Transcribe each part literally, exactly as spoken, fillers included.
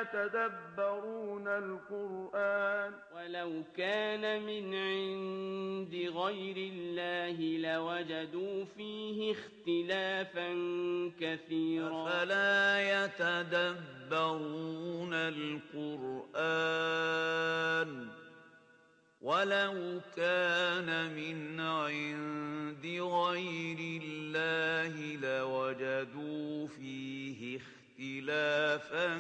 يتدبرون القرآن ولو كان من عند غير الله لوجدوا فيه اختلافا كثيرا أفلا يتدبرون القرآن ولو كان من عند غير الله لوجدوا فيه اختلافا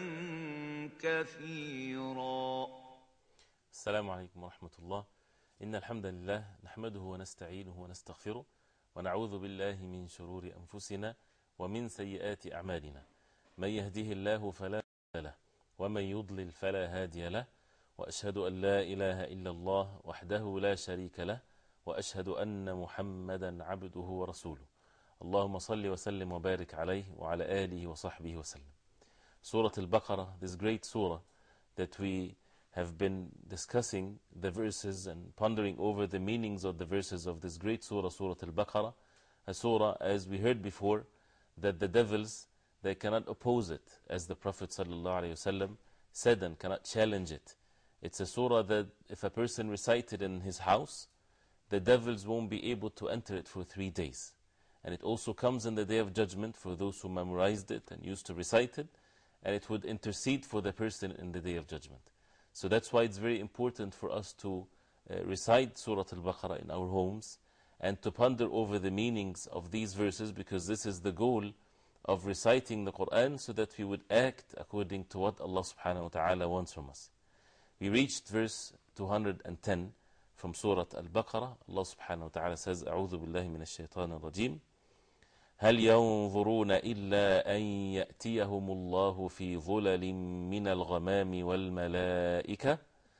كثيرا. السلام عليكم ورحمة الله. إن الحمد لله نحمده ونستعينه ونستغفره ونعوذ بالله من شرور أنفسنا ومن سيئات أعمالنا. من يهده الله فلا مضل له ومن يضلل فلا هادي له، وأشهد أن لا إله إلا الله وحده لا شريك له، وأشهد أن محمدا عبده ورسوله. اللهم صل وسلم وبارك عليه وعلى آله وصحبه وسلم. Surah Al-Baqarah, this great surah that we have been discussing the verses and pondering over the meanings of the verses of this great surah, Surah Al-Baqarah. A surah, as we heard before, that the devils, they cannot oppose it, as the Prophet ﷺ said, and cannot challenge it. It's a surah that if a person recited in his house, the devils won't be able to enter it for three days. And it also comes in the Day of Judgment for those who memorized it and used to recite it, and it would intercede for the person in the Day of Judgment. So that's why it's very important for us to uh, recite Surah Al-Baqarah in our homes and to ponder over the meanings of these verses, because this is the goal of reciting the Quran, so that we would act according to what Allah subhanahu wa ta'ala wants from us. We reached verse two hundred ten from Surah Al-Baqarah. Allah subhanahu wa ta'ala says, أعوذ بالله من الشيطان الرجيم هل ينظرون إلا أن يأتيهم الله في ظلل من الغمام والملائكة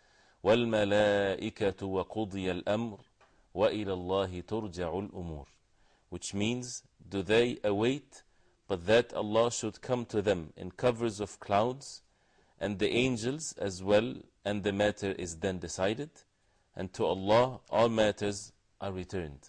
والملائكة وقضي الأمر وإلى الله ترجع الأمور. Which means, do they await but that Allah should come to them in covers of clouds, and the angels as well, and the matter is then decided, and to Allah all matters are returned.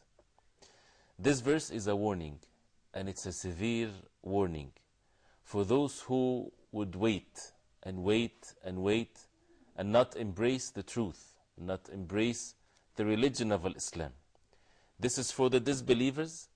This verse is a warning, and it's a severe warning for those who would wait and wait and wait and not embrace the truth, not embrace the religion of Islam. This is for the disbelievers,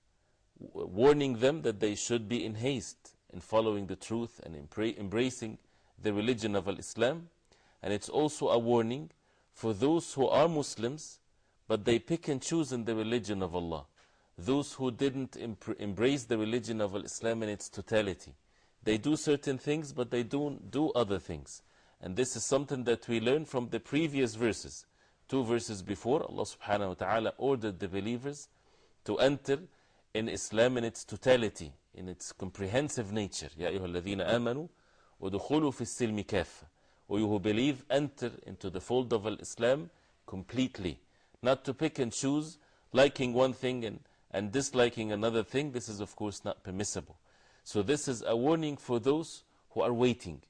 warning them that they should be in haste in following the truth and embracing the religion of Islam. And it's also a warning for those who are Muslims, but they pick and choose in the religion of Allah. Those who didn't embrace the religion of Islam in its totality. They do certain things, but they don't do other things. And this is something that we learn from the previous verses. Two verses before, Allah subhanahu wa ta'ala ordered the believers to enter in Islam in its totality, in its comprehensive nature. يَا أَيُّهَا الَّذِينَ آمَنُوا وَدُخُلُوا فِي السِّلْمِ كَافَّةً. O you who believe, enter into the fold of Islam completely. Not to pick and choose, liking one thing and, and disliking another thing. This is of course not permissible. So this is a warning for those who are waiting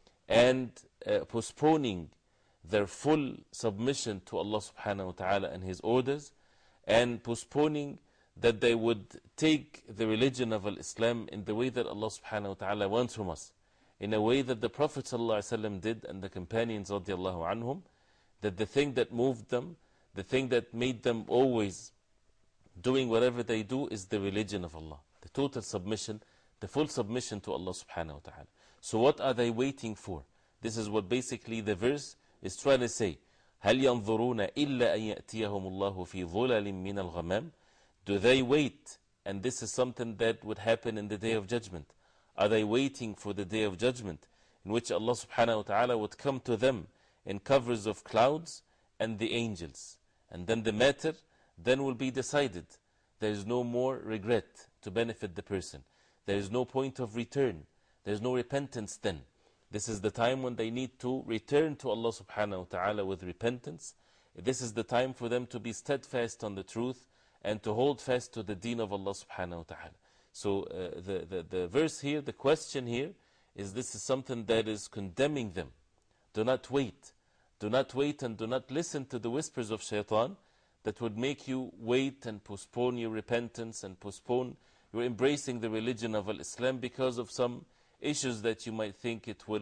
and uh, postponing their full submission to Allah subhanahu wa ta'ala and His orders, and postponing that they would take the religion of Islam in the way that Allah subhanahu wa ta'ala wants from us, in a way that the Prophet sallallahu alaihi wasallam did and the companions radiallahu anhum, that the thing that moved them, the thing that made them always doing whatever they do is the religion of Allah, the total submission, the full submission to Allah subhanahu wa ta'ala. So what are they waiting for? This is what basically the verse is trying to say. هل ينظرون إلا أن يأتيهم الله في ظلل من الغمام. Do they wait? And this is something that would happen in the Day of Judgment. Are they waiting for the Day of Judgment, in which Allah subhanahu wa ta'ala would come to them in covers of clouds and the angels? And then the matter then will be decided. There is no more regret to benefit the person. There is no point of return. There is no repentance then. This is the time when they need to return to Allah subhanahu wa ta'ala with repentance. This is the time for them to be steadfast on the truth and to hold fast to the deen of Allah subhanahu wa ta'ala. So uh, the, the, the verse here, the question here, is this is something that is condemning them. Do not wait. Do not wait and do not listen to the whispers of shaitan that would make you wait and postpone your repentance and postpone your embracing the religion of Islam because of some issues that you might think it will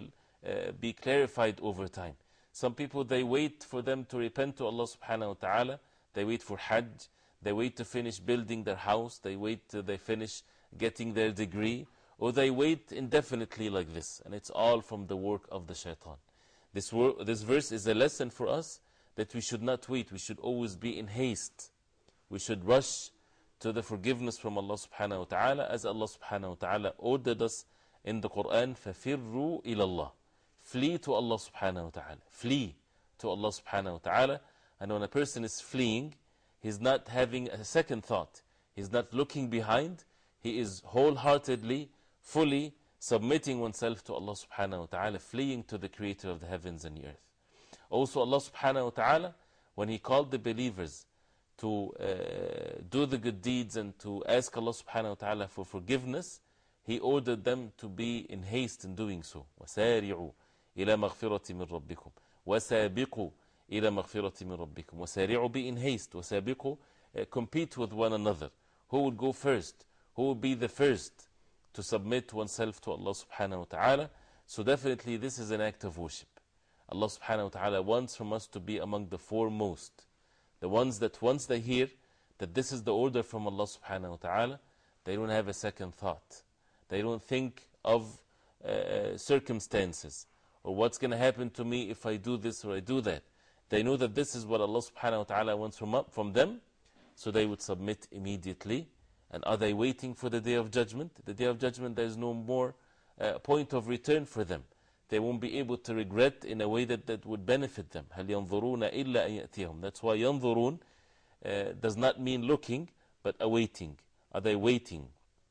uh, be clarified over time. Some people, they wait for them to repent to Allah subhanahu wa ta'ala. They wait for Hajj. They wait to finish building their house. They wait till they finish getting their degree. Or they wait indefinitely like this. And it's all from the work of the shaitan. This, this verse is a lesson for us that we should not wait. We should always be in haste. We should rush to the forgiveness from Allah subhanahu wa ta'ala, as Allah subhanahu wa ta'ala ordered us in the Quran, فَفِرُّوا إِلَى اللَّهِ. Flee to Allah subhanahu wa ta'ala. Flee to Allah subhanahu wa ta'ala. And when a person is fleeing, he's not having a second thought. He's not looking behind. He is wholeheartedly, fully submitting oneself to Allah subhanahu wa ta'ala, fleeing to the creator of the heavens and the earth. Also Allah subhanahu wa ta'ala, when He called the believers to uh, do the good deeds and to ask Allah subhanahu wa ta'ala for forgiveness, He ordered them to be in haste in doing so. وَسَارِعُوا إِلَى مَغْفِرَةٍ مِّن رَبِّكُمْ وَسَابِقُوا إِلَى مَغْفِرَةٍ مِّن رَبِّكُمْ وَسَارِعُوا, be in haste. وَسَابِقُوا, uh, compete with one another. Who would go first? Who would be the first to submit oneself to Allah subhanahu wa ta'ala? So definitely this is an act of worship. Allah subhanahu wa ta'ala wants from us to be among the foremost. The ones that once they hear that this is the order from Allah subhanahu wa ta'ala, they don't have a second thought. They don't think of uh, circumstances or what's going to happen to me if I do this or I do that. They know that this is what Allah subhanahu wa ta'ala wants from, from them, so they would submit immediately. And are they waiting for the Day of Judgment? The Day of Judgment, there is no more uh, point of return for them. They won't be able to regret in a way that, that would benefit them. هَلْ يَنظُرُونَ إِلَّا أَن يَأْتِيَهُمْ. That's why يَنظُرُون uh, does not mean looking, but awaiting. Are they waiting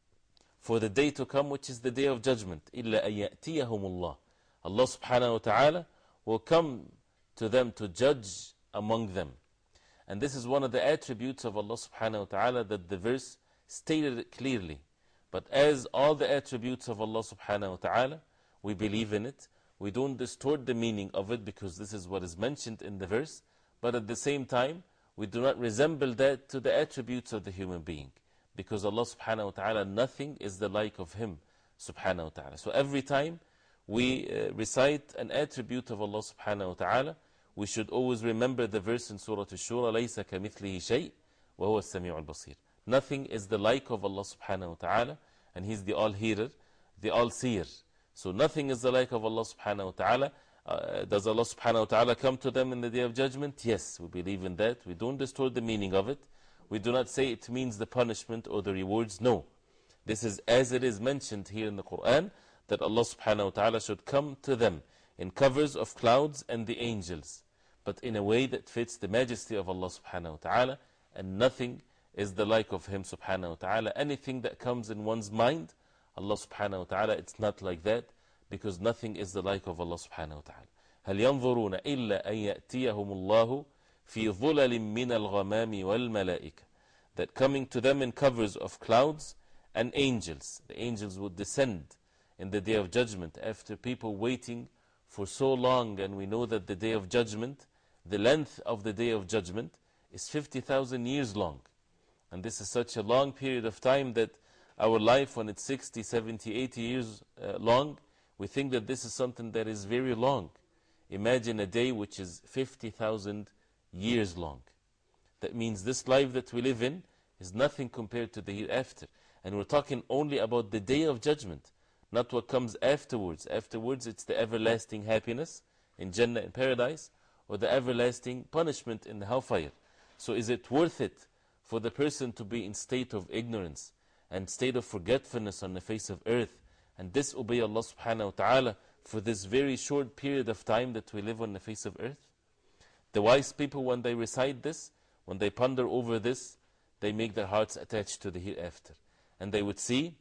for the day to come, which is the Day of Judgment? إِلَّا أَن يَأْتِيَهُمُ اللَّهُ. Allah subhanahu wa ta'ala will come to them to judge among them. And this is one of the attributes of Allah subhanahu wa ta'ala that the verse stated it clearly. But as all the attributes of Allah subhanahu wa ta'ala, we believe in it. We don't distort the meaning of it because this is what is mentioned in the verse. But at the same time, we do not resemble that to the attributes of the human being. Because Allah subhanahu wa ta'ala, nothing is the like of Him subhanahu wa ta'ala. So every time we uh, recite an attribute of Allah subhanahu wa ta'ala, we should always remember the verse in Surah Ash-Shura, لَيْسَ كَمِثْلِهِ شَيْءٍ وَهُوَ السَّمِيعُ الْبَصِيرُ. Nothing is the like of Allah subhanahu wa ta'ala, and He's the all-hearer, the all-seer. So nothing is the like of Allah subhanahu wa ta'ala. Uh, does Allah subhanahu wa ta'ala come to them in the Day of Judgment? Yes, we believe in that. We don't distort the meaning of it. We do not say it means the punishment or the rewards. No. This is as it is mentioned here in the Quran, that Allah subhanahu wa ta'ala should come to them in covers of clouds and the angels, but in a way that fits the majesty of Allah subhanahu wa ta'ala, and nothing is the like of Him subhanahu wa ta'ala. Anything that comes in one's mind, Allah subhanahu wa ta'ala, it's not like that, because nothing is the like of Allah subhanahu wa ta'ala. هَلْ يَنظُرُونَ إِلَّا أَن يَأْتِيَهُمُ اللَّهُ فِي ظُلَلٍ مِّنَ الْغَمَامِ وَالْمَلَائِكَةِ. That coming to them in covers of clouds and angels. The angels would descend in the Day of Judgment after people waiting for so long. And we know that the Day of Judgment, the length of the Day of Judgment is fifty thousand years long. And this is such a long period of time that our life, when it's sixty, seventy, eighty years uh, long, we think that this is something that is very long. Imagine a day which is fifty thousand years long. That means this life that we live in is nothing compared to the hereafter. And we're talking only about the Day of Judgment, not what comes afterwards. Afterwards, it's the everlasting happiness in Jannah and paradise, or the everlasting punishment in the hellfire. So is it worth it for the person to be in state of ignorance and state of forgetfulness on the face of earth and disobey Allah subhanahu wa ta'ala for this very short period of time that we live on the face of earth? The wise people, when they recite this, when they ponder over this, they make their hearts attached to the hereafter. And they would see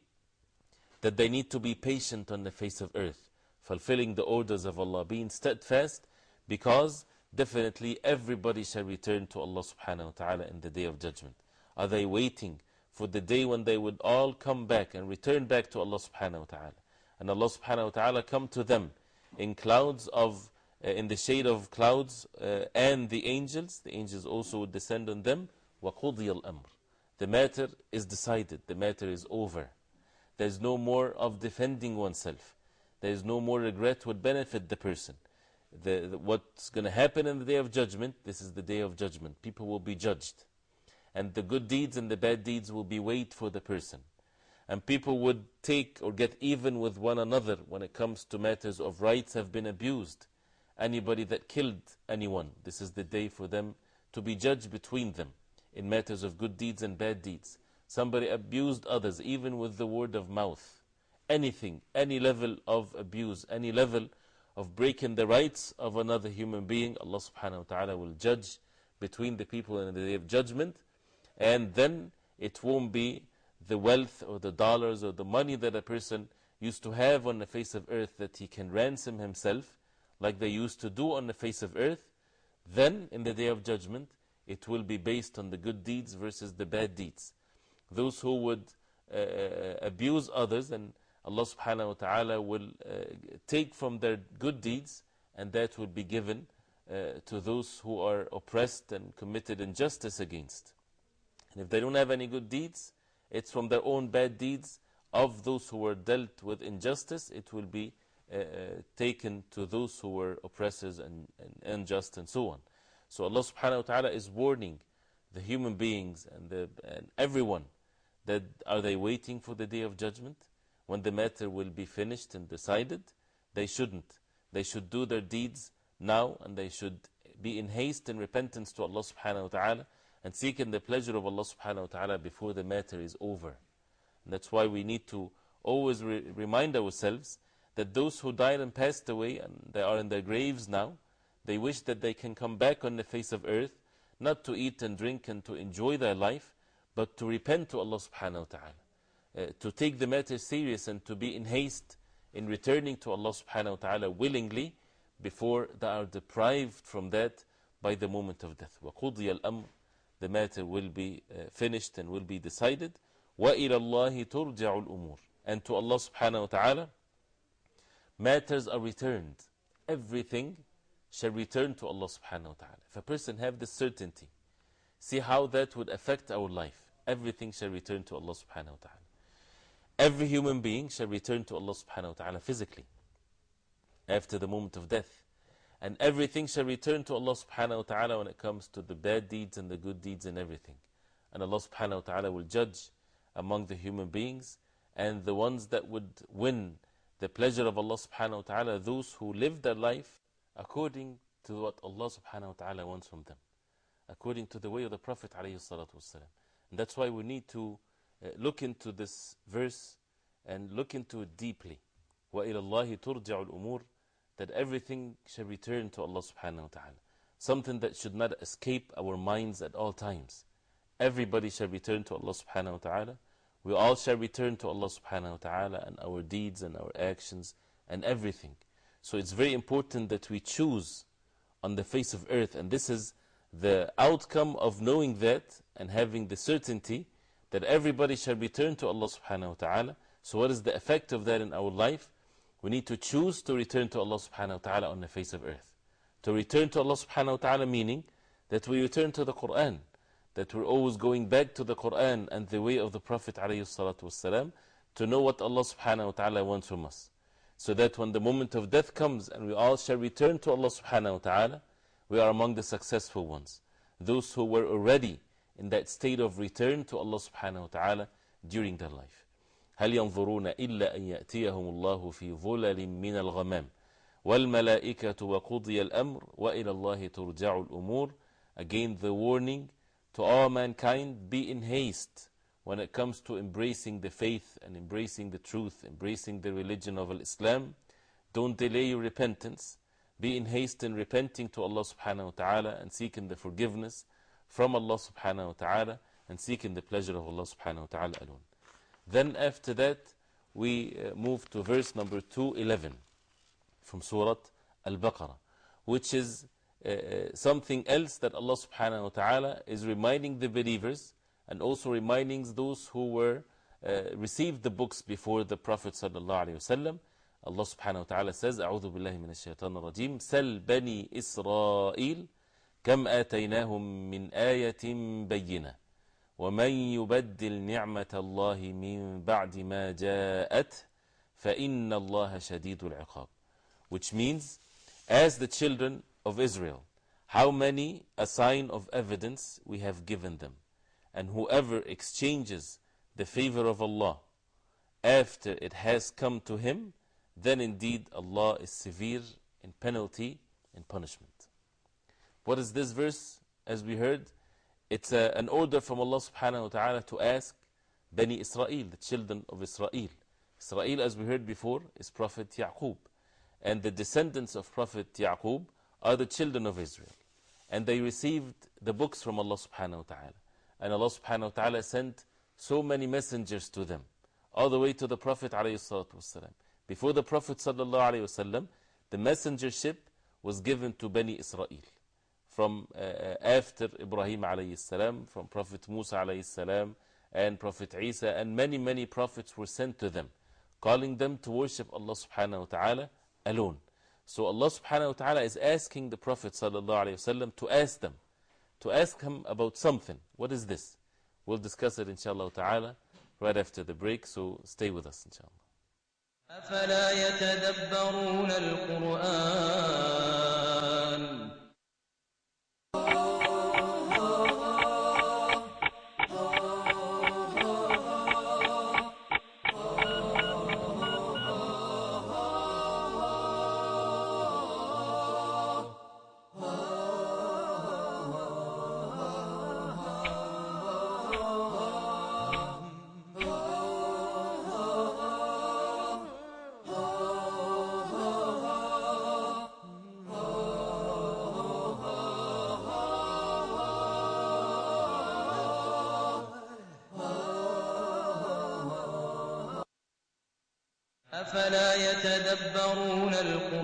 that they need to be patient on the face of earth, fulfilling the orders of Allah, being steadfast, because definitely everybody shall return to Allah subhanahu wa ta'ala in the Day of Judgment. Are they waiting for the day when they would all come back and return back to Allah subhanahu wa ta'ala? And Allah subhanahu wa ta'ala come to them in clouds of, uh, in the shade of clouds, uh, and the angels. The angels also would descend on them. وَقُضِيَ الْأَمْرِ. The matter is decided. The matter is over. There's no more of defending oneself. there is no more regret would benefit the person. The, the, what's going to happen in the Day of Judgment, this is the Day of Judgment. People will be judged. And the good deeds and the bad deeds will be weighed for the person. And people would take or get even with one another when it comes to matters of rights have been abused. Anybody that killed anyone, this is the day for them to be judged between them in matters of good deeds and bad deeds. Somebody abused others, even with the word of mouth. Anything, any level of abuse, any level of breaking the rights of another human being, Allah subhanahu wa ta'ala will judge between the people in the Day of Judgment. And then it won't be the wealth or the dollars or the money that a person used to have on the face of earth that he can ransom himself like they used to do on the face of earth. Then in the Day of Judgment it will be based on the good deeds versus the bad deeds. Those who would uh, abuse others, and Allah subhanahu wa ta'ala will uh, take from their good deeds, and that will be given uh, to those who are oppressed and committed injustice against. And if they don't have any good deeds, it's from their own bad deeds of those who were dealt with injustice. It will be uh, uh, taken to those who were oppressors and, and unjust and so on. So Allah subhanahu wa ta'ala is warning the human beings and, the, and everyone that are they waiting for the Day of Judgment when the matter will be finished and decided? They shouldn't. They should do their deeds now, and they should be in haste and repentance to Allah subhanahu wa ta'ala and seeking the pleasure of Allah subhanahu wa ta'ala before the matter is over. And that's why we need to always re remind ourselves that those who died and passed away and they are in their graves now, they wish that they can come back on the face of earth, not to eat and drink and to enjoy their life, but to repent to Allah subhanahu wa ta'ala. Uh, to take the matter serious and to be in haste in returning to Allah subhanahu wa ta'ala willingly before they are deprived from that by the moment of death. وَقُضِيَ الْأَمْرِ, the matter will be uh, finished and will be decided. وَإِلَى اللَّهِ تُرْجَعُ الْأُمُورِ, and to Allah subhanahu wa ta'ala matters are returned. Everything shall return to Allah subhanahu wa ta'ala. If a person have this certainty, see how that would affect our life. Everything shall return to Allah subhanahu wa ta'ala. Every human being shall return to Allah subhanahu wa ta'ala physically after the moment of death. And everything shall return to Allah subhanahu wa ta'ala when it comes to the bad deeds and the good deeds and everything. And Allah subhanahu wa ta'ala will judge among the human beings, and the ones that would win the pleasure of Allah subhanahu wa ta'ala, those who live their life according to what Allah subhanahu wa ta'ala wants from them, according to the way of the Prophet alayhi salatu wasalam. And that's why we need to uh, look into this verse and look into it deeply. وَإِلَى اللَّهِ تُرْجَعُ الْأُمُورِ, that everything shall return to Allah subhanahu wa ta'ala. Something that should not escape our minds at all times. Everybody shall return to Allah subhanahu wa ta'ala. We all shall return to Allah subhanahu wa ta'ala, and our deeds and our actions and everything. So it's very important that we choose on the face of earth, and this is the outcome of knowing that and having the certainty that everybody shall return to Allah subhanahu wa ta'ala. So what is the effect of that in our life? We need to choose to return to Allah subhanahu wa ta'ala on the face of earth. To return to Allah subhanahu wa ta'ala meaning that we return to the Quran, that we're always going back to the Quran and the way of the Prophet alayhi salatu wasalam to know what Allah subhanahu wa ta'ala wants from us. So that when the moment of death comes and we all shall return to Allah subhanahu wa ta'ala, we are among the successful ones. Those who were already in that state of return to Allah subhanahu wa ta'ala during their life. هل ينظرون إلا أن يأتيهم الله في ظلل من الغمام والملائكة وقضي الأمر وإلى الله ترجع الأمور. Again the warning to all mankind, be in haste when it comes to embracing the faith and embracing the truth, embracing the religion of Islam. Don't delay your repentance. Be in haste in repenting to Allah subhanahu wa ta'ala and seeking the forgiveness from Allah subhanahu wa ta'ala and seeking the pleasure of Allah subhanahu wa ta'ala alone. Then after that we uh, move to verse number two eleven from Surah Al-Baqarah, which is uh, something else that Allah subhanahu wa ta'ala is reminding the believers and also reminding those who were uh, received the books before the Prophet sallallahu alayhi wa sallam. Allah subhanahu wa ta'ala says, أعوذ بالله من الشيطان الرجيم سل بني إسرائيل كم آتيناهم من آية بينة ومن يبدل نعمة الله من بعد ما جاءت فَإِنَّ اللَّهَ شَدِيدُ الْعِقَابِ. Which means, as the children of Israel, how many a sign of evidence we have given them. And whoever exchanges the favor of Allah after it has come to him, then indeed Allah is severe in penalty and punishment. What is this verse? As we heard, it's a, an order from Allah subhanahu wa ta'ala to ask Bani Israel, the children of Israel. Israel, as we heard before, is Prophet Yaqub. And the descendants of Prophet Yaqub are the children of Israel. And they received the books from Allah subhanahu wa ta'ala. And Allah subhanahu wa ta'ala sent so many messengers to them, all the way to the Prophet alayhi salatu wasalam. Before the Prophet sallallahu alayhi wasallam, the messengership was given to Bani Israel. From uh, after Ibrahim alayhi salam, from Prophet Musa alayhi salam, and Prophet Isa, and many, many prophets were sent to them, calling them to worship Allah subhanahu wa ta'ala alone. So Allah subhanahu wa ta'ala is asking the Prophet sallallahu alayhi wasallam to ask them, to ask him about something. What is this? We'll discuss it inshallah ta'ala right after the break, so stay with us inshallah. أفلا يتدبرون القرآن أفلا يتدبرون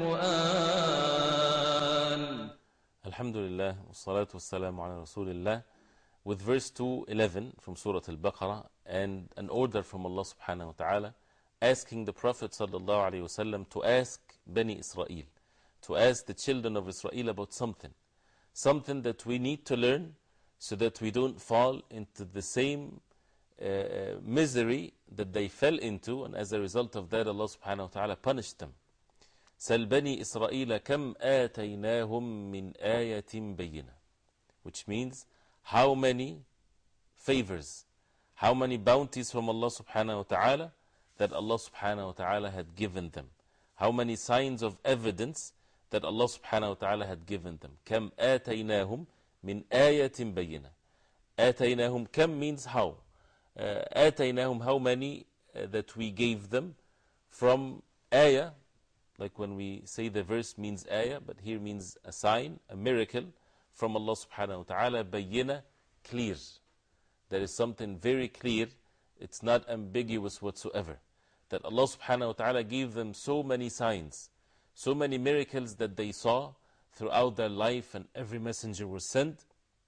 القرآن. Alhamdulillah, wassalatu wassalamu ala Rasulillah. With verse two eleven from Surah Al-Baqarah, and an order from Allah subhanahu wa ta'ala asking the Prophet sallallahu alayhi wasallam to ask Bani Israel, to ask the children of Israel about something, something that we need to learn so that we don't fall into the same uh, misery that they fell into, and as a result of that Allah subhanahu wa ta'ala punished them. سَلْ بَنِي إِسْرَائِيلَ كَمْ آتَيْنَاهُمْ مِنْ آيَةٍ بَيِّنَةٍ. Which means, how many favors, how many bounties from Allah subhanahu wa ta'ala that Allah subhanahu wa ta'ala had given them. How many signs of evidence that Allah subhanahu wa ta'ala had given them. كَمْ آتَيْنَاهُمْ مِنْ آيَةٍ بَيِّنَةٍ. آتَيْنَاهُمْ كَمْ means how. Uh, آتَيْنَاهُمْ how many uh, that we gave them from ayah, like when we say the verse means ayah, but here means a sign, a miracle from Allah subhanahu wa ta'ala, bayyina, clear. There is something very clear, it's not ambiguous whatsoever. That Allah subhanahu wa ta'ala gave them so many signs, so many miracles that they saw throughout their life, and every messenger was sent.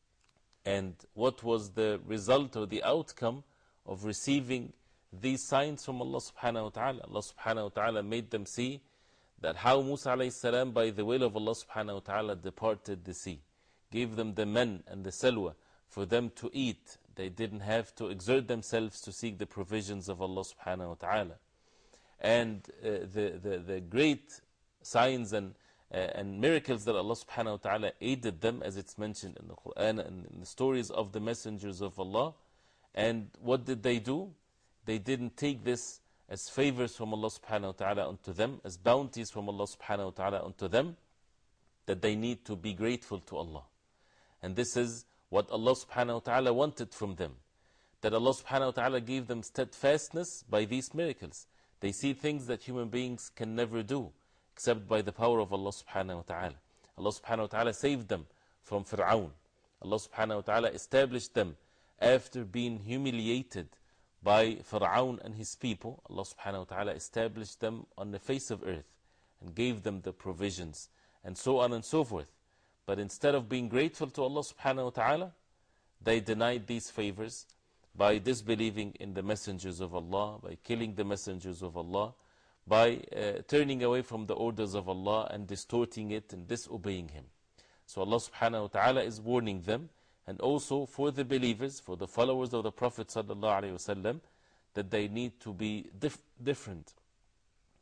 And what was the result or the outcome of receiving these signs from Allah subhanahu wa ta'ala? Allah subhanahu wa ta'ala made them see that how Musa alayhi salam, by the will of Allah subhanahu wa ta'ala, departed the sea, gave them the man and the salwa for them to eat. They didn't have to exert themselves to seek the provisions of Allah subhanahu wa ta'ala. And uh, the, the, the great signs and, uh, and miracles that Allah subhanahu wa ta'ala aided them, as it's mentioned in the Quran and in the stories of the messengers of Allah. And what did they do? They didn't take this as favors from Allah subhanahu wa ta'ala unto them, as bounties from Allah subhanahu wa ta'ala unto them, that they need to be grateful to Allah. And this is what Allah subhanahu wa ta'ala wanted from them, that Allah subhanahu wa ta'ala gave them steadfastness by these miracles. They see things that human beings can never do, except by the power of Allah subhanahu wa ta'ala. Allah subhanahu wa ta'ala saved them from Fir'aun. Allah subhanahu wa ta'ala established them after being humiliated by Fir'aun and his people. Allah subhanahu wa ta'ala established them on the face of earth and gave them the provisions and so on and so forth. But instead of being grateful to Allah subhanahu wa ta'ala, they denied these favors by disbelieving in the messengers of Allah, by killing the messengers of Allah, by uh, turning away from the orders of Allah and distorting it and disobeying Him. So Allah subhanahu wa ta'ala is warning them, and also for the believers, for the followers of the Prophet sallallahu alaihi wasallam, that they need to be dif different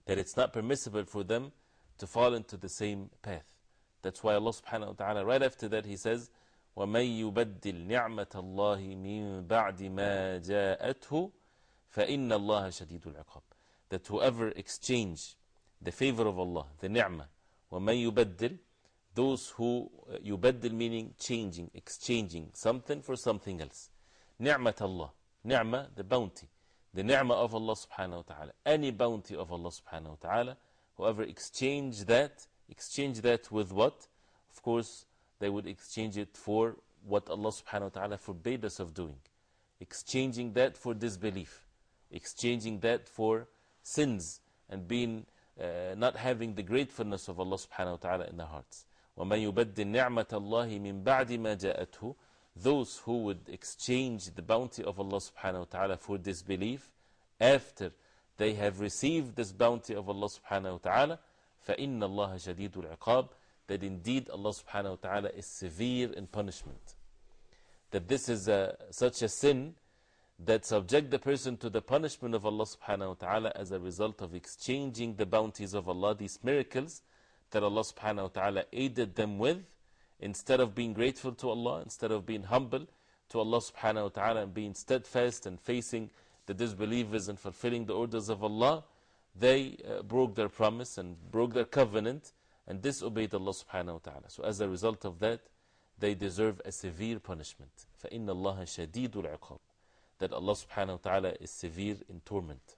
that it's not permissible for them to fall into the same path. That's why Allah subhanahu wa ta'ala, right after that, He says, وَمَن يُبَدِّلْ نِعْمَةَ اللَّهِ مِن بَعْدِ مَا جَاءَتْهُ فَإِنَّ اللَّهَ شَدِيدُ الْعِقَابِ. That whoever exchange the favor of Allah, the ni'mah, وَمَن يُبَدِّلْ, those who, uh, yubaddil meaning changing, exchanging something for something else. Ni'mat Allah, ni'mah, the bounty, the ni'mah of Allah subhanahu wa ta'ala, any bounty of Allah subhanahu wa ta'ala, whoever exchange that, exchange that with what? Of course, they would exchange it for what Allah subhanahu wa ta'ala forbade us of doing. Exchanging that for disbelief, exchanging that for sins, and being, uh, not having the gratefulness of Allah subhanahu wa ta'ala in their hearts. وَمَن يُبَدِّلْ نِعْمَةَ اللَّهِ مِن بَعْدِ مَا جَاءَتْهُ, those who would exchange the bounty of Allah subhanahu wa ta'ala for disbelief after they have received this bounty of Allah subhanahu wa ta'ala, فَإِنَّ اللَّهَ شَدِيدُ الْعِقَابِ, that indeed Allah subhanahu wa ta'ala is severe in punishment. That this is a, such a sin that subject the person to the punishment of Allah subhanahu wa ta'ala as a result of exchanging the bounties of Allah, these miracles that Allah subhanahu wa ta'ala aided them with, instead of being grateful to Allah, instead of being humble to Allah subhanahu wa ta'ala and being steadfast and facing the disbelievers and fulfilling the orders of Allah, they uh, broke their promise and broke their covenant and disobeyed Allah subhanahu wa ta'ala. So as a result of that, they deserve a severe punishment. فَإِنَّ اللَّهَ شَدِيدُ الْعِقَابِ, that Allah subhanahu wa ta'ala is severe in torment.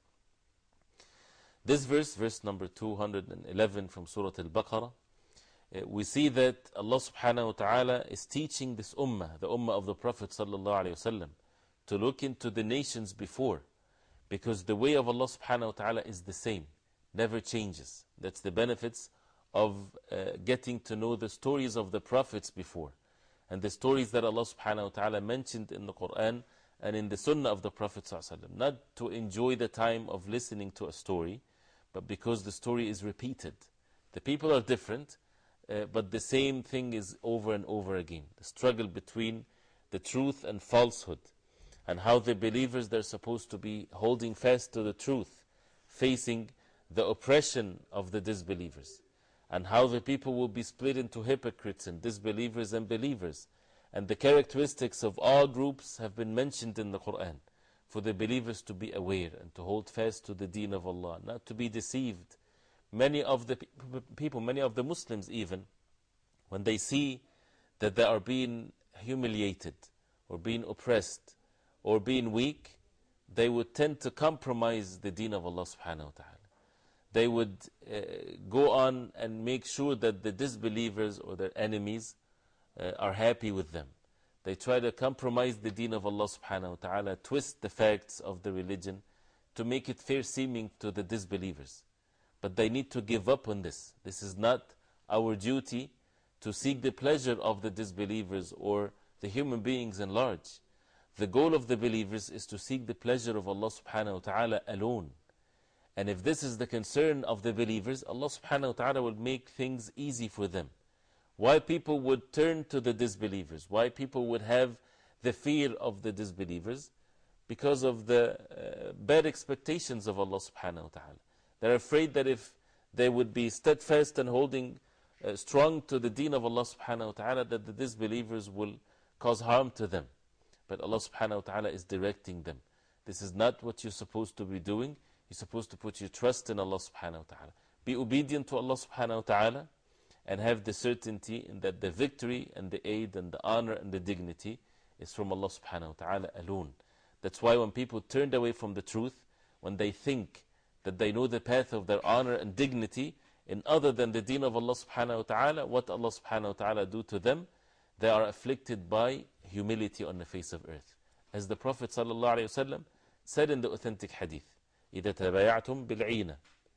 This verse, verse number two hundred eleven from Surah Al-Baqarah, uh, we see that Allah subhanahu wa ta'ala is teaching this ummah, the ummah of the Prophet sallallahu alayhi wa sallam, to look into the nations before, because the way of Allah subhanahu wa ta'ala is the same, never changes. That's the benefits of uh, getting to know the stories of the prophets before, and the stories that Allah subhanahu wa ta'ala mentioned in the Quran and in the Sunnah of the Prophet sallallahu alayhi wa sallam. Not to enjoy the time of listening to a story, but because the story is repeated. The people are different, uh, but the same thing is over and over again. The struggle between the truth and falsehood, and how the believers, they're supposed to be holding fast to the truth, facing the oppression of the disbelievers, and how the people will be split into hypocrites and disbelievers and believers. And the characteristics of all groups have been mentioned in the Quran, for the believers to be aware and to hold fast to the deen of Allah, not to be deceived. Many of the people, many of the Muslims even, when they see that they are being humiliated or being oppressed or being weak, they would tend to compromise the deen of Allah subhanahu wa ta'ala. They would uh, go on and make sure that the disbelievers or their enemies uh, are happy with them. They try to compromise the deen of Allah subhanahu wa ta'ala, twist the facts of the religion to make it fair seeming to the disbelievers. But they need to give up on this. This is not our duty to seek the pleasure of the disbelievers or the human beings in large. The goal of the believers is to seek the pleasure of Allah subhanahu wa ta'ala alone. And if this is the concern of the believers, Allah subhanahu wa ta'ala will make things easy for them. Why people would turn to the disbelievers, why people would have the fear of the disbelievers, because of the uh, bad expectations of Allah subhanahu wa ta'ala. They're afraid that if they would be steadfast and holding uh, strong to the deen of Allah subhanahu wa ta'ala, that the disbelievers will cause harm to them. But Allah subhanahu wa ta'ala is directing them. This is not what you're supposed to be doing. You're supposed to put your trust in Allah subhanahu wa ta'ala. Be obedient to Allah subhanahu wa ta'ala, and have the certainty in that the victory and the aid and the honor and the dignity is from Allah subhanahu wa ta'ala alone. That's why when people turned away from the truth, when they think that they know the path of their honor and dignity in other than the deen of Allah subhanahu wa ta'ala, what Allah subhanahu wa ta'ala do to them? They are afflicted by humility on the face of earth. As the Prophet sallallahu alayhi wa sallam said in the authentic hadith, إِذَا تَبَيَعْتُمْ بِالْعِينَ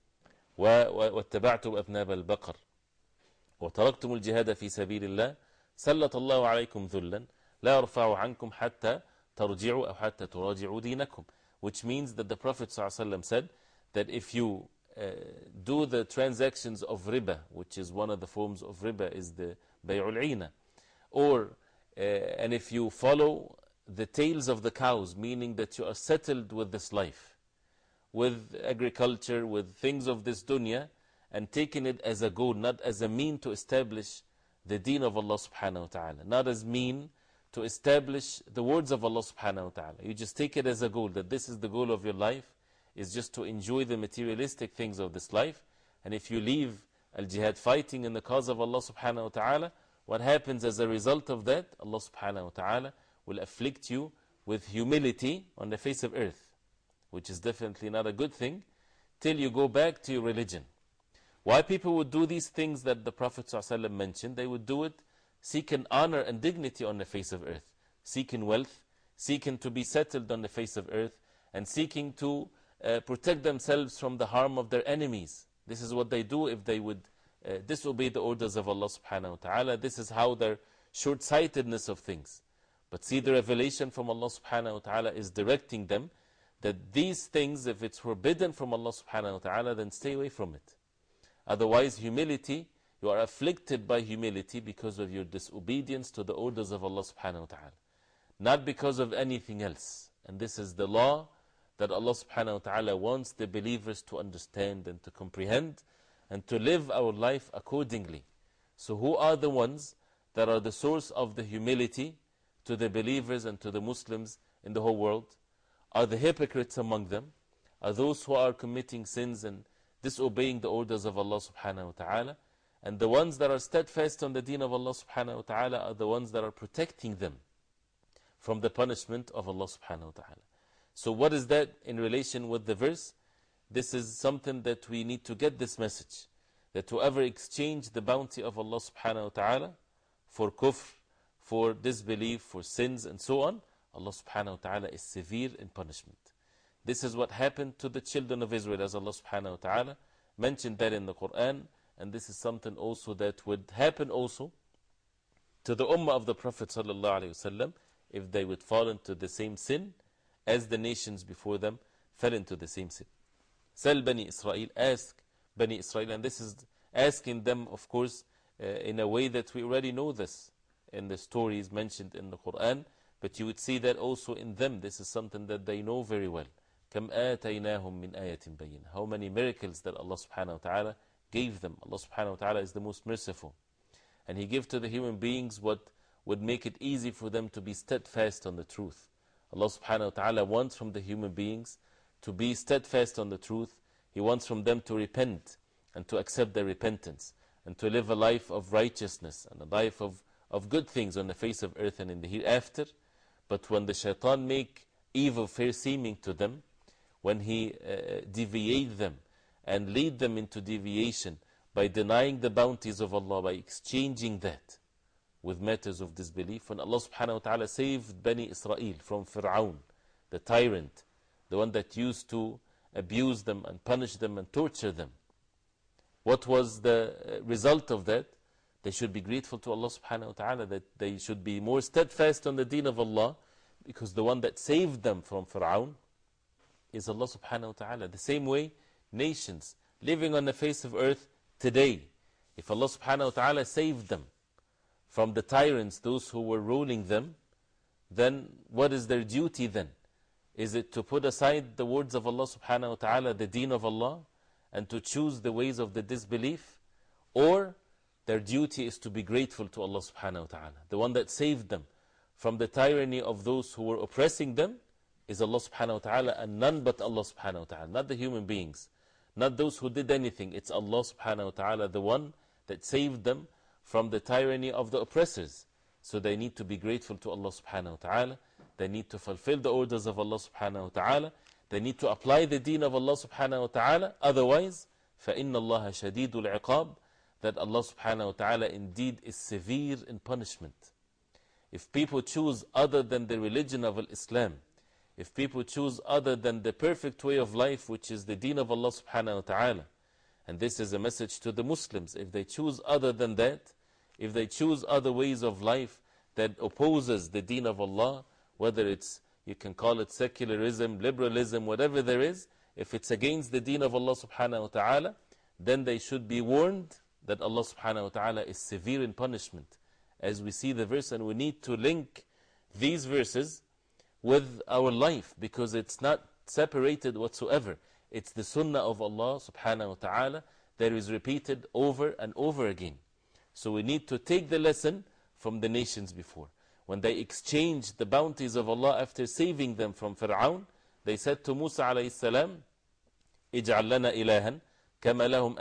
وَاتَّبَعْتُمْ أَذْنَابَ الْبَقَرِ وتركتم الجهاد في سبيل الله سلط الله عليكم ذلا لا يرفع عنكم حتى ترجعوا أو حتى تراجعوا دينكم. Which means that the Prophet ﷺ said that if you uh, do the transactions of riba, which is one of the forms of riba, is the bay'ul ina, or uh, and if you follow the tails of the cows, meaning that you are settled with this life, with agriculture, with things of this dunya, and taking it as a goal, not as a mean to establish the deen of Allah subhanahu wa ta'ala, not as mean to establish the words of Allah subhanahu wa ta'ala. You just take it as a goal, that this is the goal of your life, is just to enjoy the materialistic things of this life. And if you leave al-jihad, fighting in the cause of Allah subhanahu wa ta'ala, what happens as a result of that? Allah subhanahu wa ta'ala will afflict you with humility on the face of earth, which is definitely not a good thing, till you go back to your religion. Why people would do these things that the Prophet ﷺ mentioned? They would do it seeking honor and dignity on the face of earth, seeking wealth, seeking to be settled on the face of earth, and seeking to uh, protect themselves from the harm of their enemies. This is what they do if they would uh, disobey the orders of Allah subhanahu wa ta'ala. This is how their short-sightedness of things. But see, the revelation from Allah subhanahu wa ta'ala is directing them that these things, if it's forbidden from Allah subhanahu wa ta'ala, then stay away from it. Otherwise, humility, you are afflicted by humility because of your disobedience to the orders of Allah subhanahu wa ta'ala, not because of anything else. And this is the law that Allah subhanahu wa ta'ala wants the believers to understand and to comprehend and to live our life accordingly. So who are the ones that are the source of the humility to the believers and to the Muslims in the whole world? Are the hypocrites among them? Are those who are committing sins and disobeying the orders of Allah subhanahu wa ta'ala? And the ones that are steadfast on the deen of Allah subhanahu wa ta'ala are the ones that are protecting them from the punishment of Allah subhanahu wa ta'ala. So what is that in relation with the verse? This is something that we need to get this message, that whoever exchange the bounty of Allah subhanahu wa ta'ala for kufr, for disbelief, for sins and so on, Allah subhanahu wa ta'ala is severe in punishment. This is what happened to the children of Israel, as Allah subhanahu wa ta'ala mentioned that in the Quran. And this is something also that would happen also to the ummah of the Prophet sallallahu alaihi wasallam if they would fall into the same sin as the nations before them fell into the same sin. Sal Bani Israel, ask Bani Israel, and this is asking them, of course, uh, in a way that we already know this in the stories mentioned in the Quran, but you would see that also in them. This is something that they know very well. كَمْ آتَيْنَاهُمْ مِنْ آيَةٍ بَيِّنَةٍ. How many miracles that Allah subhanahu wa ta'ala gave them. Allah subhanahu wa ta'ala is the most merciful. And He gave to the human beings what would make it easy for them to be steadfast on the truth. Allah subhanahu wa ta'ala wants from the human beings to be steadfast on the truth. He wants from them to repent and to accept their repentance and to live a life of righteousness and a life of, of good things on the face of earth and in the hereafter. But when the shaitan make evil fair seeming to them, when he uh, deviate them and lead them into deviation by denying the bounties of Allah, by exchanging that with matters of disbelief. When Allah subhanahu wa ta'ala saved Bani Israel from Fir'aun, the tyrant, the one that used to abuse them and punish them and torture them, what was the result of that? They should be grateful to Allah subhanahu wa ta'ala, that they should be more steadfast on the deen of Allah, because the one that saved them from Fir'aun is Allah subhanahu wa ta'ala. The same way, nations living on the face of earth today, if Allah subhanahu wa ta'ala saved them from the tyrants, those who were ruling them, then what is their duty then? Is it to put aside the words of Allah subhanahu wa ta'ala, the deen of Allah, and to choose the ways of the disbelief? Or their duty is to be grateful to Allah subhanahu wa ta'ala? The one that saved them from the tyranny of those who were oppressing them is Allah subhanahu wa ta'ala, and none but Allah subhanahu wa ta'ala, not the human beings, not those who did anything. It's Allah subhanahu wa ta'ala, the one that saved them from the tyranny of the oppressors. So they need to be grateful to Allah subhanahu wa ta'ala. They need to fulfill the orders of Allah subhanahu wa ta'ala. They need to apply the deen of Allah subhanahu wa ta'ala. Otherwise, فَإِنَّ اللَّهَ شَدِيدُ الْعِقَابِ, that Allah subhanahu wa ta'ala indeed is severe in punishment. If people choose other than the religion of Islam, if people choose other than the perfect way of life, which is the deen of Allah subhanahu wa ta'ala, and this is a message to the Muslims, if they choose other than that, if they choose other ways of life that opposes the deen of Allah, whether it's, you can call it secularism, liberalism, whatever there is, if it's against the deen of Allah subhanahu wa ta'ala, then they should be warned that Allah subhanahu wa ta'ala is severe in punishment. As we see the verse, and we need to link these verses with our life, because it's not separated whatsoever. It's the sunnah of Allah subhanahu wa ta'ala that is repeated over and over again. So we need to take the lesson from the nations before. When they exchanged the bounties of Allah after saving them from Fir'aun, they said to Musa alayhi salam, اجعل لنا إلها كما لهم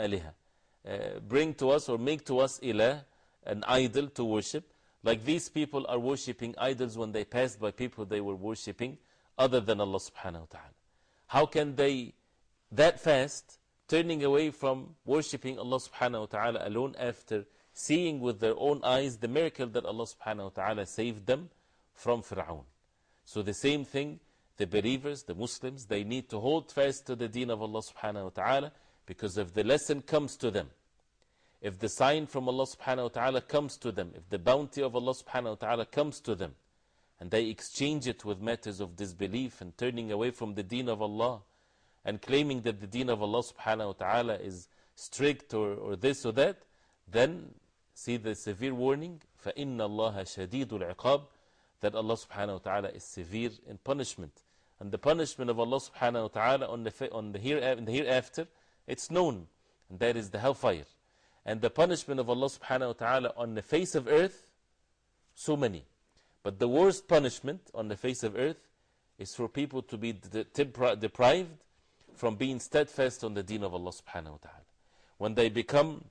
آلهة. Bring to us or make to us ilah, an idol to worship, like these people are worshipping idols when they passed by people they were worshipping other than Allah subhanahu wa ta'ala. How can they that fast turning away from worshipping Allah subhanahu wa ta'ala alone after seeing with their own eyes the miracle that Allah subhanahu wa ta'ala saved them from Fir'aun? So the same thing, the believers, the Muslims, they need to hold fast to the deen of Allah subhanahu wa ta'ala, because if the lesson comes to them, if the sign from Allah subhanahu wa ta'ala comes to them, if the bounty of Allah subhanahu wa ta'ala comes to them, and they exchange it with matters of disbelief and turning away from the deen of Allah and claiming that the deen of Allah subhanahu wa ta'ala is strict or, or this or that, then see the severe warning, فَإِنَّ اللَّهَ شَدِيدُ الْعِقَابِ, that Allah subhanahu wa ta'ala is severe in punishment. And the punishment of Allah subhanahu wa ta'ala on the, on the, here, in the hereafter, it's known, and that is the hellfire. And the punishment of Allah subhanahu wa ta'ala on the face of earth, so many. But the worst punishment on the face of earth is for people to be deprived from being steadfast on the deen of Allah subhanahu wa ta'ala. When they become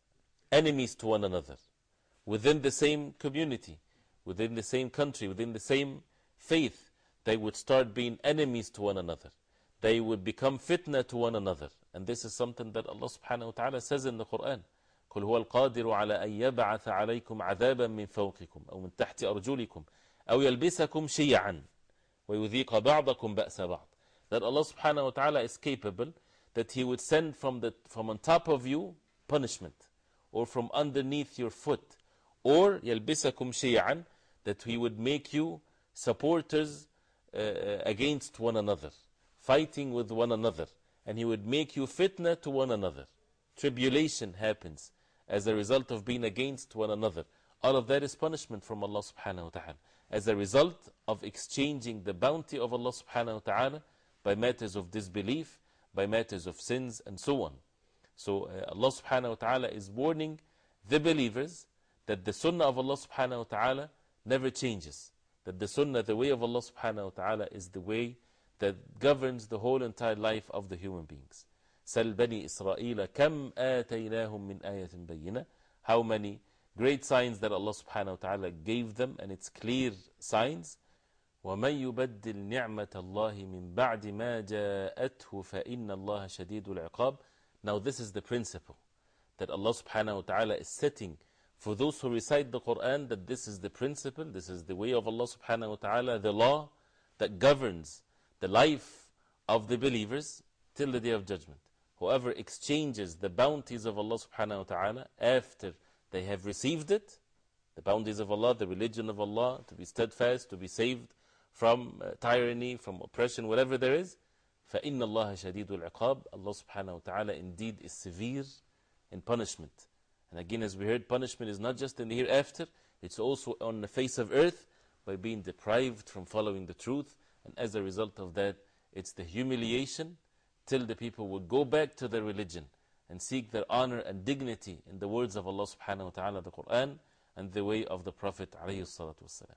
enemies to one another, within the same community, within the same country, within the same faith, they would start being enemies to one another. They would become fitna to one another. And this is something that Allah subhanahu wa ta'ala says in the Quran. قل هو القادر على أن يبعث عليكم عذابا من فوقكم أو من تحت أرجلكم أو يلبسكم شيعا ويذيق بعضكم بأس بعض. That Allah subhanahu wa ta'ala is capable that He would send from, the, from on top of you punishment, or from underneath your foot, or يلبسكم شيعا, that He would make you supporters uh, against one another, fighting with one another, and He would make you fitna to one another. Tribulation happens as a result of being against one another. All of that is punishment from Allah subhanahu wa ta'ala, as a result of exchanging the bounty of Allah subhanahu wa ta'ala by matters of disbelief, by matters of sins, and so on. So uh, Allah subhanahu wa ta'ala is warning the believers that the sunnah of Allah subhanahu wa ta'ala never changes. That the sunnah, the way of Allah subhanahu wa ta'ala, is the way that governs the whole entire life of the human beings. سَلْ بَنِي إِسْرَائِيلَ كَمْ آتَيْنَاهُمْ مِنْ آيَةٍ بَيِّنَةٍ. How many great signs that Allah subhanahu wa ta'ala gave them, and it's clear signs. وَمَنْ يُبَدِّلْ نِعْمَةَ اللَّهِ مِنْ بَعْدِ مَا جَاءَتْهُ فَإِنَّ اللَّهَ شَدِيدُ الْعِقَابِ. Now this is the principle that Allah subhanahu wa ta'ala is setting for those who recite the Quran, that this is the principle, this is the way of Allah subhanahu wa ta'ala, the law that governs the life of the believers till the day of judgment. Whoever exchanges the bounties of Allah subhanahu wa ta'ala after they have received it, the bounties of Allah, the religion of Allah, to be steadfast, to be saved from uh, tyranny, from oppression, whatever there is, فَإِنَّ اللَّهَ شَدِيدُ الْعِقَابِ. Allah subhanahu wa ta'ala indeed is severe in punishment. And again, as we heard, punishment is not just in the hereafter, it's also on the face of earth by being deprived from following the truth. And as a result of that, it's the humiliation till the people would go back to their religion and seek their honor and dignity in the words of Allah subhanahu wa ta'ala, the Quran, and the way of the Prophet alayhi salatu wasalam.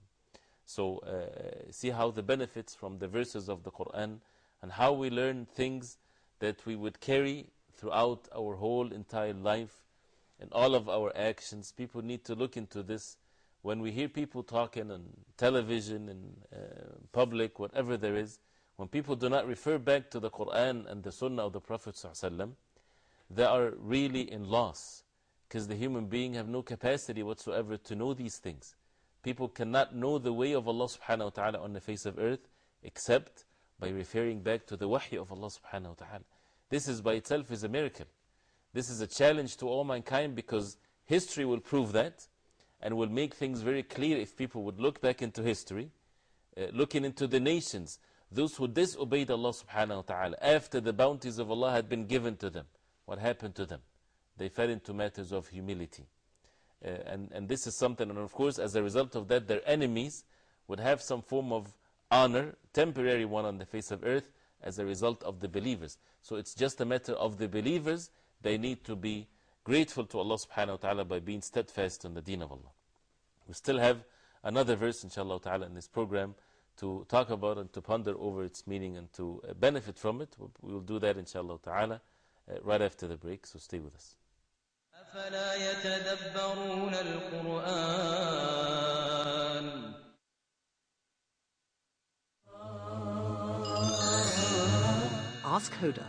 So uh, see how the benefits from the verses of the Quran, and how we learn things that we would carry throughout our whole entire life and all of our actions. People need to look into this. When we hear people talking on television, in uh, public, whatever there is, when people do not refer back to the Quran and the Sunnah of the Prophet ﷺ, they are really in loss, because the human being have no capacity whatsoever to know these things. People cannot know the way of Allah subhanahu wa ta'ala on the face of earth except by referring back to the wahy of Allah subhanahu wa ta'ala. This is by itself is a miracle. This is a challenge to all mankind, because history will prove that and will make things very clear if people would look back into history, uh, looking into the nations, those who disobeyed Allah subhanahu wa ta'ala after the bounties of Allah had been given to them. What happened to them? They fell into matters of humility. Uh, and, and this is something, and of course, as a result of that, their enemies would have some form of honor, temporary one on the face of earth, as a result of the believers. So it's just a matter of the believers. They need to be grateful to Allah subhanahu wa ta'ala by being steadfast on the deen of Allah. We still have another verse, inshallah ta'ala, in this program to talk about and to ponder over its meaning and to uh, benefit from it. We will do that, inshallah ta'ala, uh, right after the break, so stay with us. أفلا يتدبرون القرآن Ask Huda.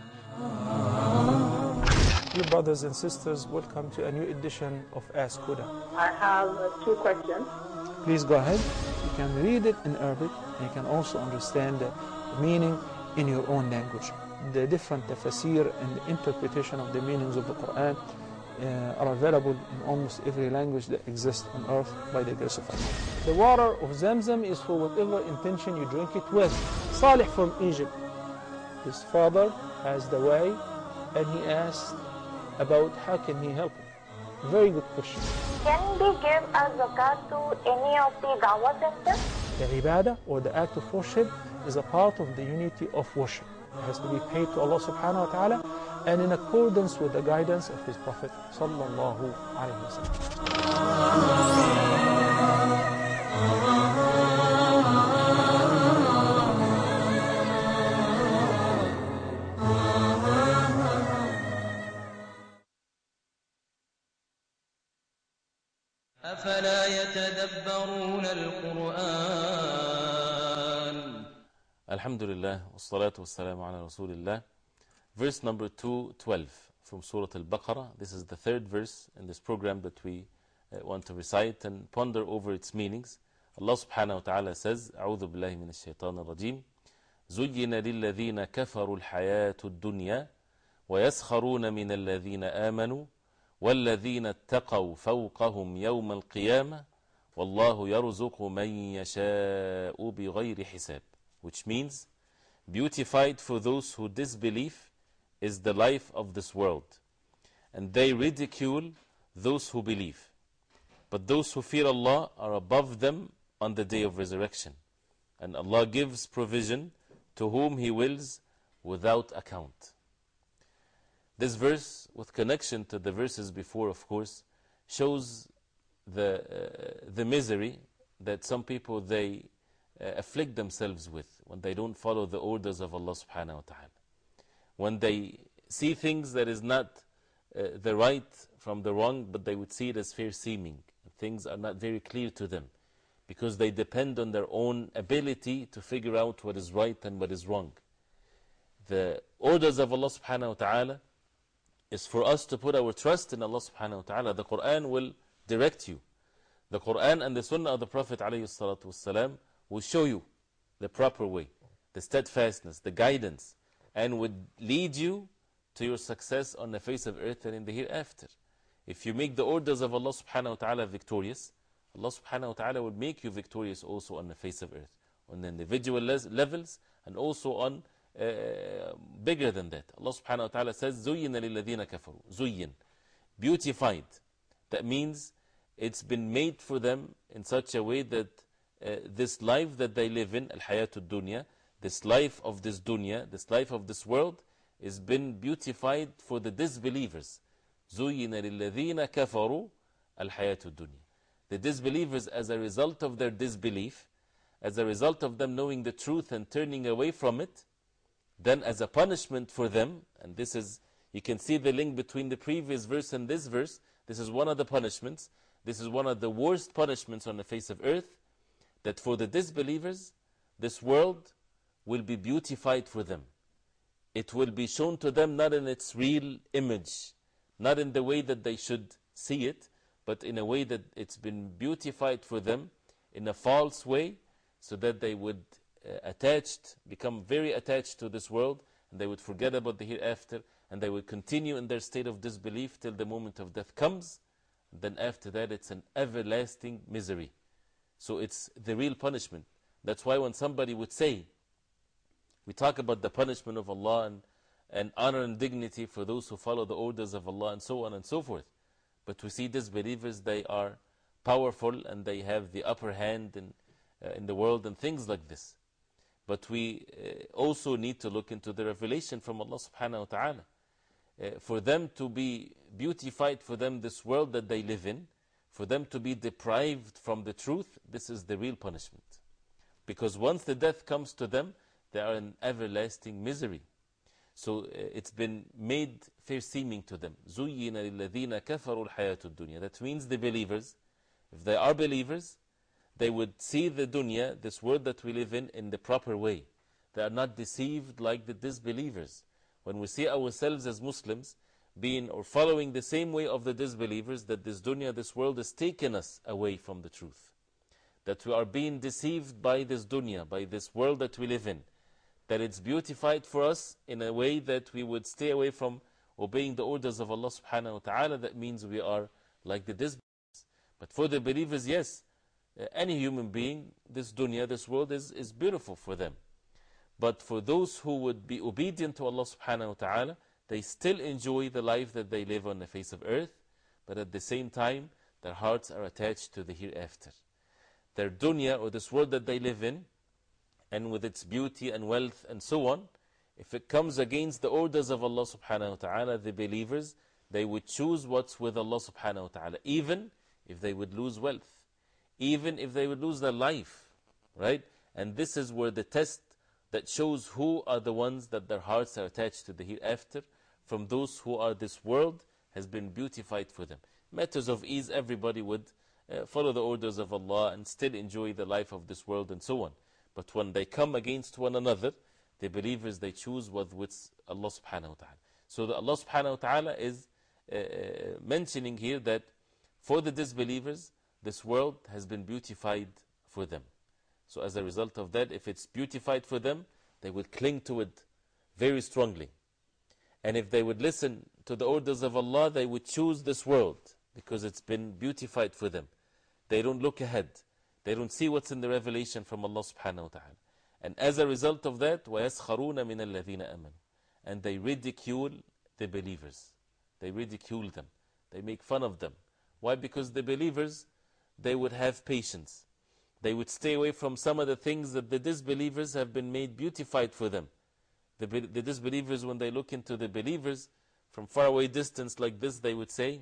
Dear brothers and sisters, welcome to a new edition of Ask Huda. I have uh, two questions. Please go ahead. You can read it in Arabic and you can also understand the meaning in your own language. The different tafsir and the interpretation of the meanings of the Quran uh, are available in almost every language that exists on earth by the grace of Allah. The water of Zamzam is for whatever intention you drink it with. Salih from Egypt, his father has the way and he asked about how can he help him. Very good question. Can they give a zakat to any of the dawah centers? The ibadah or the act of worship is a part of the unity of worship. It has to be paid to Allah subhanahu wa ta'ala and in accordance with the guidance of his Prophet sallallahu alayhi wa sallam. أفلا يتدبرون القرآن Alhamdulillah, wassalatu wassalamu ala rasulillah. Verse number two twelve from Surah Al-Baqarah. This is the third verse in this program that we uh, want to recite and ponder over its meanings. Allah subhanahu wa ta'ala says, أعوذ بالله من الشيطان الرجيم زين للذين كفروا الحياة الدنيا ويسخرون من الذين آمنوا والذين اتقوا فوقهم يوم القيامة والله يرزق من يشاء بغير حساب. Which means, beautified for those who disbelieve is the life of this world, and they ridicule those who believe. But those who fear Allah are above them on the day of resurrection, and Allah gives provision to whom He wills without account. This verse, with connection to the verses before, of course, shows the, uh, the misery that some people, they uh, afflict themselves with when they don't follow the orders of Allah subhanahu wa ta'ala. When they see things that is not uh, the right from the wrong, but they would see it as fair seeming. Things are not very clear to them because they depend on their own ability to figure out what is right and what is wrong. The orders of Allah subhanahu wa ta'ala is for us to put our trust in Allah subhanahu wa ta'ala. The Quran will direct you. The Quran and the Sunnah of the Prophet alayhi salatu wasalam will show you the proper way, the steadfastness, the guidance, and would lead you to your success on the face of earth and in the hereafter. If you make the orders of Allah subhanahu wa ta'ala victorious, Allah subhanahu wa ta'ala will make you victorious also on the face of earth, on the individual levels and also on uh, bigger than that. Allah subhanahu wa ta'ala says, زُيِّنَ لِلَّذِينَ كَفَرُوا زُيِّن, beautified. That means it's been made for them in such a way that uh, this life that they live in, al-hayatul dunya, this life of this dunya, this life of this world, is been beautified for the disbelievers. زُيِّنَ لِلَّذِينَ كَفَرُوا الْحَيَاةُ الدُّنْيَا. The disbelievers, as a result of their disbelief, as a result of them knowing the truth and turning away from it, then as a punishment for them, and this is, you can see the link between the previous verse and this verse, this is one of the punishments, this is one of the worst punishments on the face of earth, that for the disbelievers, this world will be beautified for them. It will be shown to them not in its real image, not in the way that they should see it, but in a way that it's been beautified for them in a false way, so that they would uh, attached, become very attached to this world, and they would forget about the hereafter, and they would continue in their state of disbelief till the moment of death comes. And then after that, it's an everlasting misery. So it's the real punishment. That's why when somebody would say, we talk about the punishment of Allah and, and honor and dignity for those who follow the orders of Allah and so on and so forth. But we see disbelievers, they are powerful and they have the upper hand in, uh, in the world and things like this. But we uh, also need to look into the revelation from Allah subhanahu wa ta'ala. Uh, for them to be beautified, for them this world that they live in, for them to be deprived from the truth, this is the real punishment. Because once the death comes to them, they are in everlasting misery. So uh, it's been made fair seeming to them. زُيِّنَ لِلَّذِينَ كَفَرُوا الْحَيَاةُ الدُّنْيَا. That means the believers, if they are believers, they would see the dunya, this world that we live in, in the proper way. They are not deceived like the disbelievers. When we see ourselves as Muslims being or following the same way of the disbelievers, that this dunya, this world is taking us away from the truth. That we are being deceived by this dunya, by this world that we live in. That it's beautified for us in a way that we would stay away from obeying the orders of Allah subhanahu wa ta'ala. That means we are like the disbelievers. But for the believers, yes, uh, any human being, this dunya, this world is, is beautiful for them. But for those who would be obedient to Allah subhanahu wa ta'ala, they still enjoy the life that they live on the face of earth, but at the same time, their hearts are attached to the hereafter. Their dunya, or this world that they live in, and with its beauty and wealth and so on, if it comes against the orders of Allah subhanahu wa ta'ala, the believers, they would choose what's with Allah subhanahu wa ta'ala, even if they would lose wealth, even if they would lose their life, right? And this is where the test that shows who are the ones that their hearts are attached to the hereafter, from those who are this world has been beautified for them. Matters of ease, everybody would uh, follow the orders of Allah and still enjoy the life of this world and so on. But when they come against one another, the believers, they choose what with Allah subhanahu wa ta'ala. So that Allah subhanahu wa ta'ala is uh, mentioning here that for the disbelievers, this world has been beautified for them. So as a result of that, if it's beautified for them, they will cling to it very strongly. And if they would listen to the orders of Allah, they would choose this world because it's been beautified for them. They don't look ahead. They don't see what's in the revelation from Allah subhanahu wa ta'ala. And as a result of that, وَيَسْخَرُونَ مِنَ الَّذِينَ آمَنُوا. And they ridicule the believers. They ridicule them. They make fun of them. Why? Because the believers, they would have patience. They would stay away from some of the things that the disbelievers have been made beautified for them. The, the disbelievers, when they look into the believers from far away distance like this, they would say,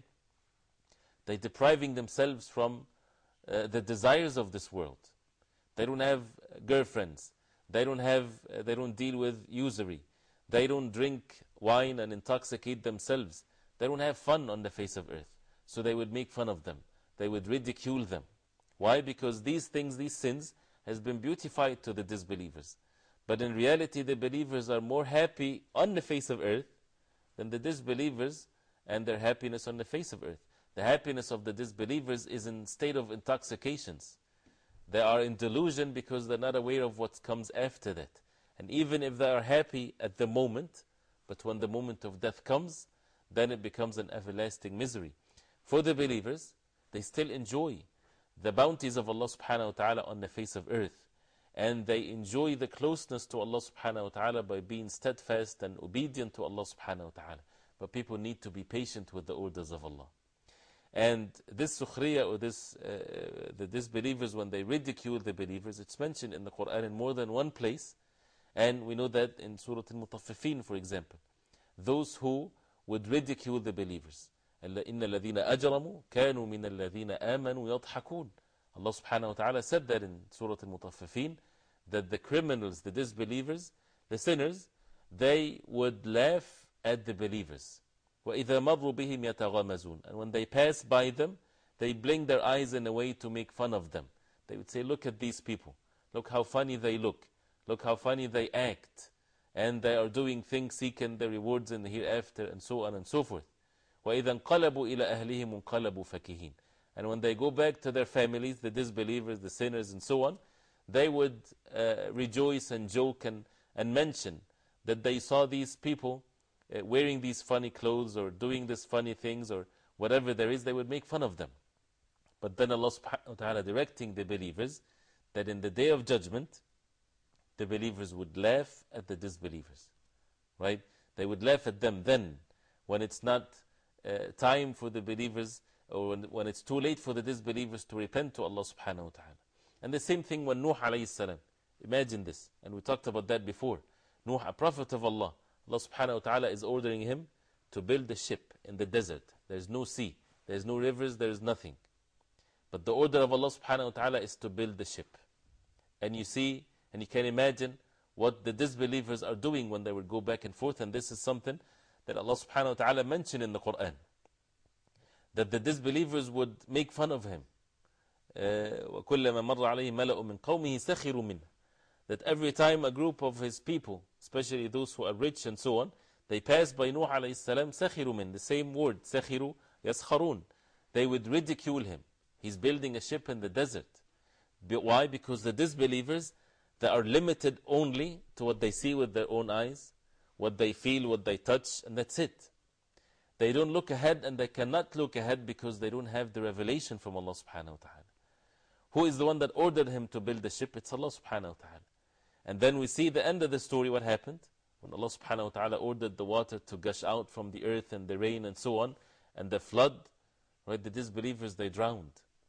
they're depriving themselves from uh, the desires of this world. They don't have girlfriends. They don't have, uh, they don't deal with usury. They don't drink wine and intoxicate themselves. They don't have fun on the face of earth. So they would make fun of them. They would ridicule them. Why? Because these things, these sins, has been beautified to the disbelievers. But in reality, the believers are more happy on the face of earth than the disbelievers and their happiness on the face of earth. The happiness of the disbelievers is in state of intoxications. They are in delusion because they're not aware of what comes after that. And even if they are happy at the moment, but when the moment of death comes, then it becomes an everlasting misery. For the believers, they still enjoy the bounties of Allah subhanahu wa ta'ala on the face of earth. And they enjoy the closeness to Allah subhanahu wa ta'ala by being steadfast and obedient to Allah subhanahu wa ta'ala. But people need to be patient with the orders of Allah. And this sukhriya, or this, uh, the disbelievers, when they ridicule the believers, it's mentioned in the Quran in more than one place. And we know that in Surah Al-Mutaffifin, for example. Those who would ridicule the believers. إِنَّ الَّذِينَ أَجْرَمُوا كَانُوا مِنَ الَّذِينَ آمَنُوا يَضْحَكُونَ. Allah subhanahu wa ta'ala said that in Surah Al-Mutaffifin, that the criminals, the disbelievers, the sinners, they would laugh at the believers. وَإِذَا مَرُّوا بِهِمْ يَتَغَامَزُونَ. And when they pass by them, they blink their eyes in a way to make fun of them. They would say, look at these people. Look how funny they look. Look how funny they act. And they are doing things, seeking the rewards in the hereafter, and so on and so forth. وَإِذَا انْقَلَبُوا إِلَىٰ أَهْلِهِمْ انْقَلَبُوا فَكِهِينَ. And when they go back to their families, the disbelievers, the sinners, and so on, they would uh, rejoice and joke and, and mention that they saw these people uh, wearing these funny clothes or doing these funny things or whatever there is. They would make fun of them. But then Allah subhanahu wa ta'ala directing the believers that in the day of judgment, the believers would laugh at the disbelievers. Right? They would laugh at them then, when it's not uh, time for the believers, or when, when it's too late for the disbelievers to repent to Allah subhanahu wa ta'ala. And the same thing when Nuh alayhi salam, Imagine this. And we talked about that before. Nuh, a prophet of Allah. Allah subhanahu wa ta'ala is ordering him to build a ship in the desert. There's no sea. There's no rivers. There's nothing. But the order of Allah subhanahu wa ta'ala is to build the ship. And you see, and you can imagine what the disbelievers are doing when they would go back and forth. And this is something that Allah subhanahu wa ta'ala mentioned in the Quran. That the disbelievers would make fun of him. وَكُلَّمَا مَرَّ عَلَيْهِ مَلَأُ مِنْ قَوْمِهِ سَخِرُوا مِنْهُ. That every time a group of his people, especially those who are rich and so on, they pass by Nuh alayhi salam, سَخِرُوا مِنْ, the same word, سَخِرُوا يَسْخَرُونَ. They would ridicule him. He's building a ship in the desert. Why? Because the disbelievers, they are limited only to what they see with their own eyes, what they feel, what they touch, and that's it. They don't look ahead, and they cannot look ahead because they don't have the revelation from Allah subhanahu wa ta'ala. Who is the one that ordered him to build the ship? It's Allah subhanahu wa ta'ala. And then we see the end of the story, what happened? When Allah subhanahu wa ta'ala ordered the water to gush out from the earth and the rain and so on, and the flood, right, the disbelievers, they drowned.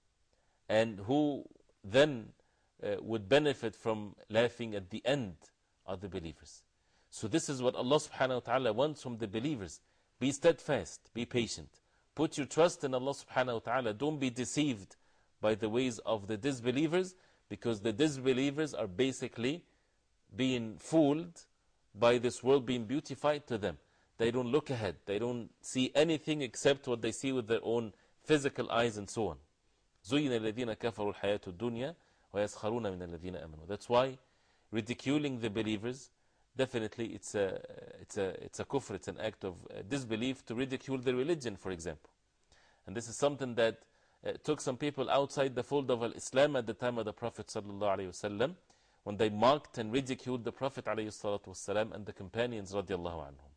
And who then uh, would benefit from laughing at the end are the believers. So this is what Allah subhanahu wa ta'ala wants from the believers. Be steadfast, be patient. Put your trust in Allah subhanahu wa ta'ala. Don't be deceived by the ways of the disbelievers, because the disbelievers are basically being fooled by this world being beautified to them. They don't look ahead. They don't see anything except what they see with their own physical eyes and so on. زُيِّنَ الَّذِينَ كَفَرُوا الْحَيَاةُ الدُّنْيَا وَيَسْخَرُونَ مِنَ الَّذِينَ آمَنُوا. That's why ridiculing the believers, definitely it's a, it's a, it's a kufr, it's an act of disbelief to ridicule the religion, for example. And this is something that uh, took some people outside the fold of Islam at the time of the Prophet sallallahu alaihi wasallam, when they mocked and ridiculed the Prophet alayhi salatu wasalam and the companions radiallahu anhum.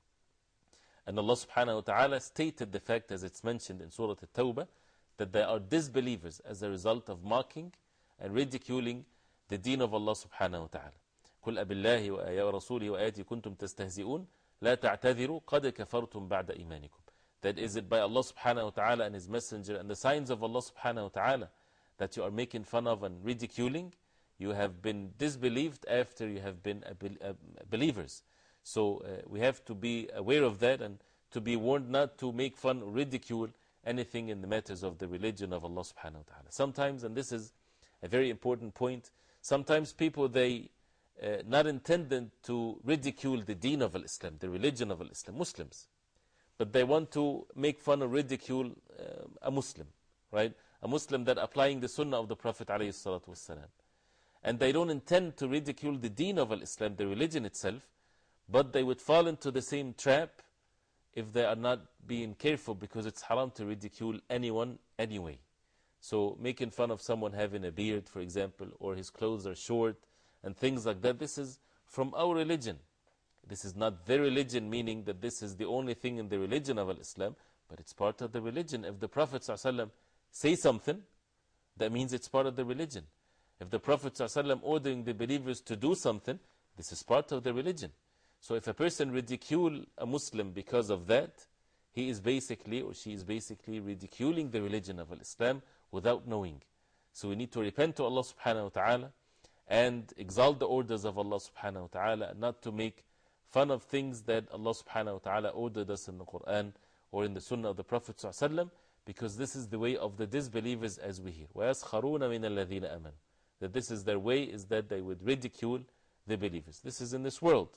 And Allah subhanahu wa ta'ala stated the fact, as it's mentioned in Surah At-Tawbah, that they are disbelievers as a result of mocking and ridiculing the deen of Allah subhanahu wa ta'ala. قُلْ أَبِاللَّهِ وَرَسُولِهِ وَآيَاتِهِ كُنْتُمْ تَسْتَهْزِئُونَ لَا تَعْتَذِرُوا قَدْ كَفَرْتُمْ بَعْدَ إِيمَانِكُمْ. That is it by Allah subhanahu wa ta'ala and His Messenger and the signs of Allah subhanahu wa ta'ala that you are making fun of and ridiculing, you have been disbelieved after you have been a be a believers. So uh, we have to be aware of that and to be warned not to make fun or ridicule anything in the matters of the religion of Allah subhanahu wa ta'ala. Sometimes, and this is a very important point, sometimes people, they uh, not intended to ridicule the deen of Islam, the religion of Islam, Muslims, but they want to make fun or ridicule uh, a Muslim, right? A Muslim that applying the sunnah of the Prophet alayhi salatu wasalam. And they don't intend to ridicule the deen of Islam, the religion itself, but they would fall into the same trap if they are not being careful, because it's haram to ridicule anyone anyway. So making fun of someone having a beard, for example, or his clothes are short and things like that, this is from our religion. This is not their religion, meaning that this is the only thing in the religion of Islam, but it's part of the religion. If the Prophet ﷺ say something, that means it's part of the religion. If the Prophet ﷺ ordering the believers to do something, this is part of the religion. So if a person ridicule a Muslim because of that, he is basically, or she is basically ridiculing the religion of Islam without knowing. So we need to repent to Allah subhanahu wa ta'ala and exalt the orders of Allah subhanahu wa ta'ala, and not to make fun of things that Allah subhanahu wa ta'ala ordered us in the Quran or in the Sunnah of the Prophet sallallahu alaihi wasallam, because this is the way of the disbelievers, as we hear. وَيَسْخَرُونَ مِنَ الَّذِينَ آمَنُوا. That this is their way, is that they would ridicule the believers. This is in this world.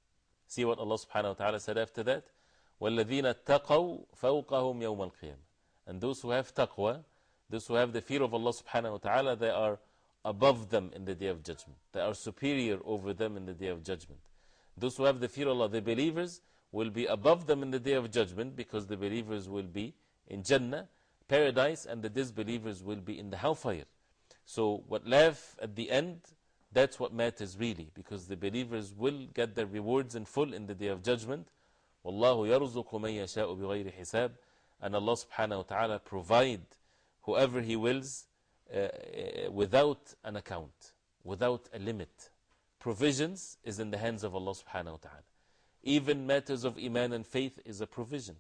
See what Allah subhanahu wa ta'ala said after that? وَالَّذِينَ اتَّقَوْا فَوْقَهُمْ يَوْمَ الْقِيَامَةِ. And those who have taqwa, those who have the fear of Allah subhanahu wa ta'ala, they are above them in the day of judgment. They are superior over them in the day of judgment. Those who have the fear of Allah, the believers, will be above them in the day of judgment, because the believers will be in Jannah, paradise, and the disbelievers will be in the hellfire. So what laugh at the end, that's what matters really, because the believers will get their rewards in full in the day of judgment. وَاللَّهُ يَرْزُقُ مَنْ يَشَاءُ بِغَيْرِ حِسَابٍ. And Allah subhanahu wa ta'ala provide whoever He wills uh, uh, without an account, without a limit. Provisions is in the hands of Allah subhanahu wa ta'ala. Even matters of iman and faith is a provision.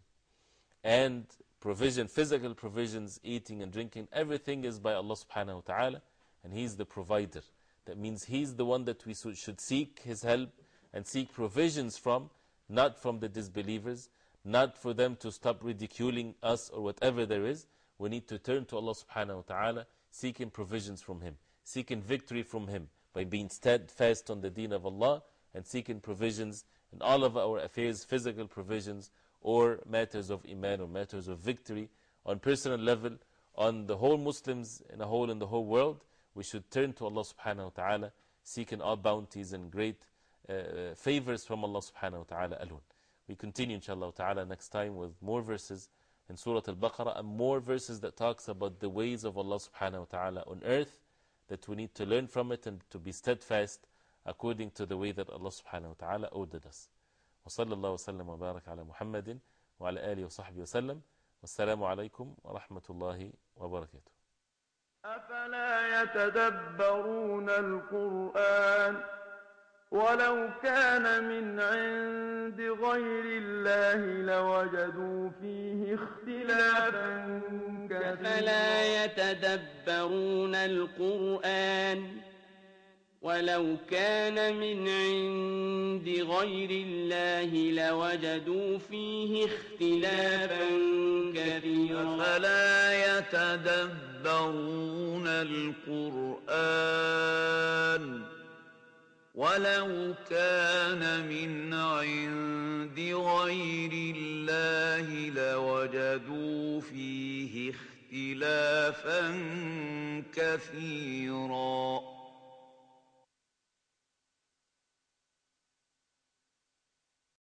And provision, physical provisions, eating and drinking, everything is by Allah subhanahu wa ta'ala, and He is the provider. That means He's the one that we should seek His help and seek provisions from, not from the disbelievers, not for them to stop ridiculing us or whatever there is. We need to turn to Allah subhanahu wa ta'ala, seeking provisions from Him, seeking victory from Him by being steadfast on the deen of Allah and seeking provisions in all of our affairs, physical provisions or matters of iman or matters of victory on personal level, on the whole Muslims in a whole in the whole world. We should turn to Allah subhanahu wa ta'ala, seeking all bounties and great uh, favors from Allah subhanahu wa ta'ala alone. We continue inshallah ta'ala next time with more verses in Surah Al-Baqarah and more verses that talks about the ways of Allah subhanahu wa ta'ala on earth, that we need to learn from it and to be steadfast according to the way that Allah subhanahu wa ta'ala ordered us. وصلى الله وسلم وبارك على محمد وعلى آله وصحبه وسلم والسلام عليكم ورحمة الله وبركاته. أفلا يتدبرون القرآن ولو كان من عند غير الله لوجدوا فيه اختلافا كثيرا. أفلا يتدبرون القرآن ولو كان من عند غير الله لوجدوا فيه اختلافا كثيرا. أفلا يتدبرون القرآن ولو كان من عند غير الله لوجدوا فيه اختلافا كثيرا.